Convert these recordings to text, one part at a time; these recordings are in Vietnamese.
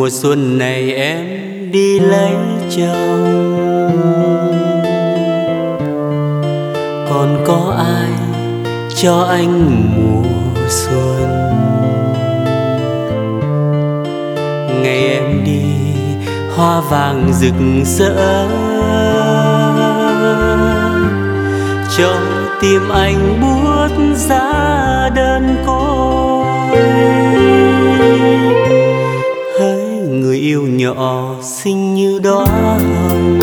Mùa xuân này em đi lấy chồng, còn có ai cho anh mùa xuân? Ngày em đi hoa vàng rực rỡ, cho tim anh buốt giá đơn côi. Hỡi người yêu nhỏ xinh như đóa hồng,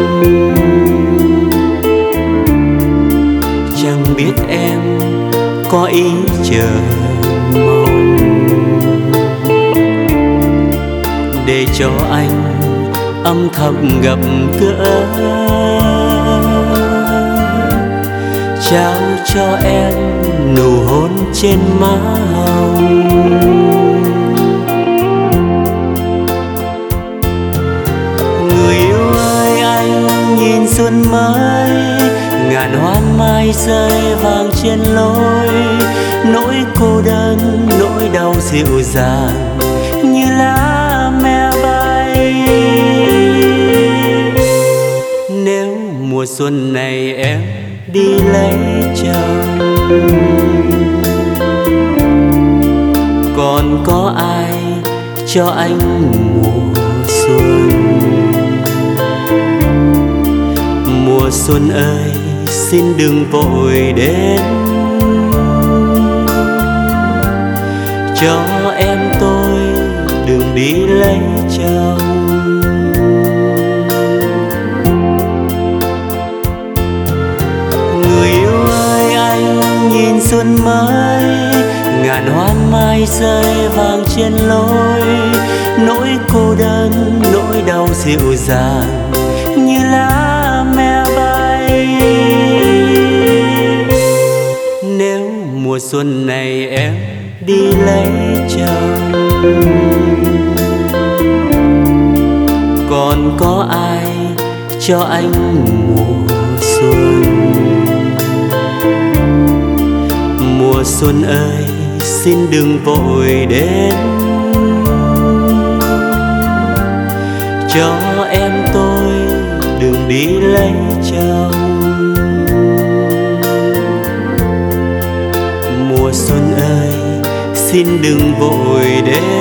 chẳng biết em có ý chờ mong, để cho anh âm thầm gặp gỡ, trao cho em nụ hôn trên má hồng. Người yêu ơi, anh nhìn xuân mới, ngàn hoa mai rơi vàng trên lối. Nỗi cô đơn, nỗi đau dịu dàng như lá me bay. Nếu mùa xuân này em đi lấy chồng, còn có ai cho anh mùa xuân? Mùa xuân ơi, xin đừng vội đến, cho em tôi đừng đi lấy chồng. Người yêu ơi, anh nhìn xuân mới, ngàn hoa mai rơi vàng trên lối. Nỗi cô đơn, nỗi đau dịu dàng như lá me bay. Nếu mùa xuân này em đi lấy chồng, còn có ai cho anh mùa xuân? Mùa xuân ơi, xin đừng vội đến, cho em tôi đừng đi lấy chồng. Mùa xuân ơi, xin đừng vội đến,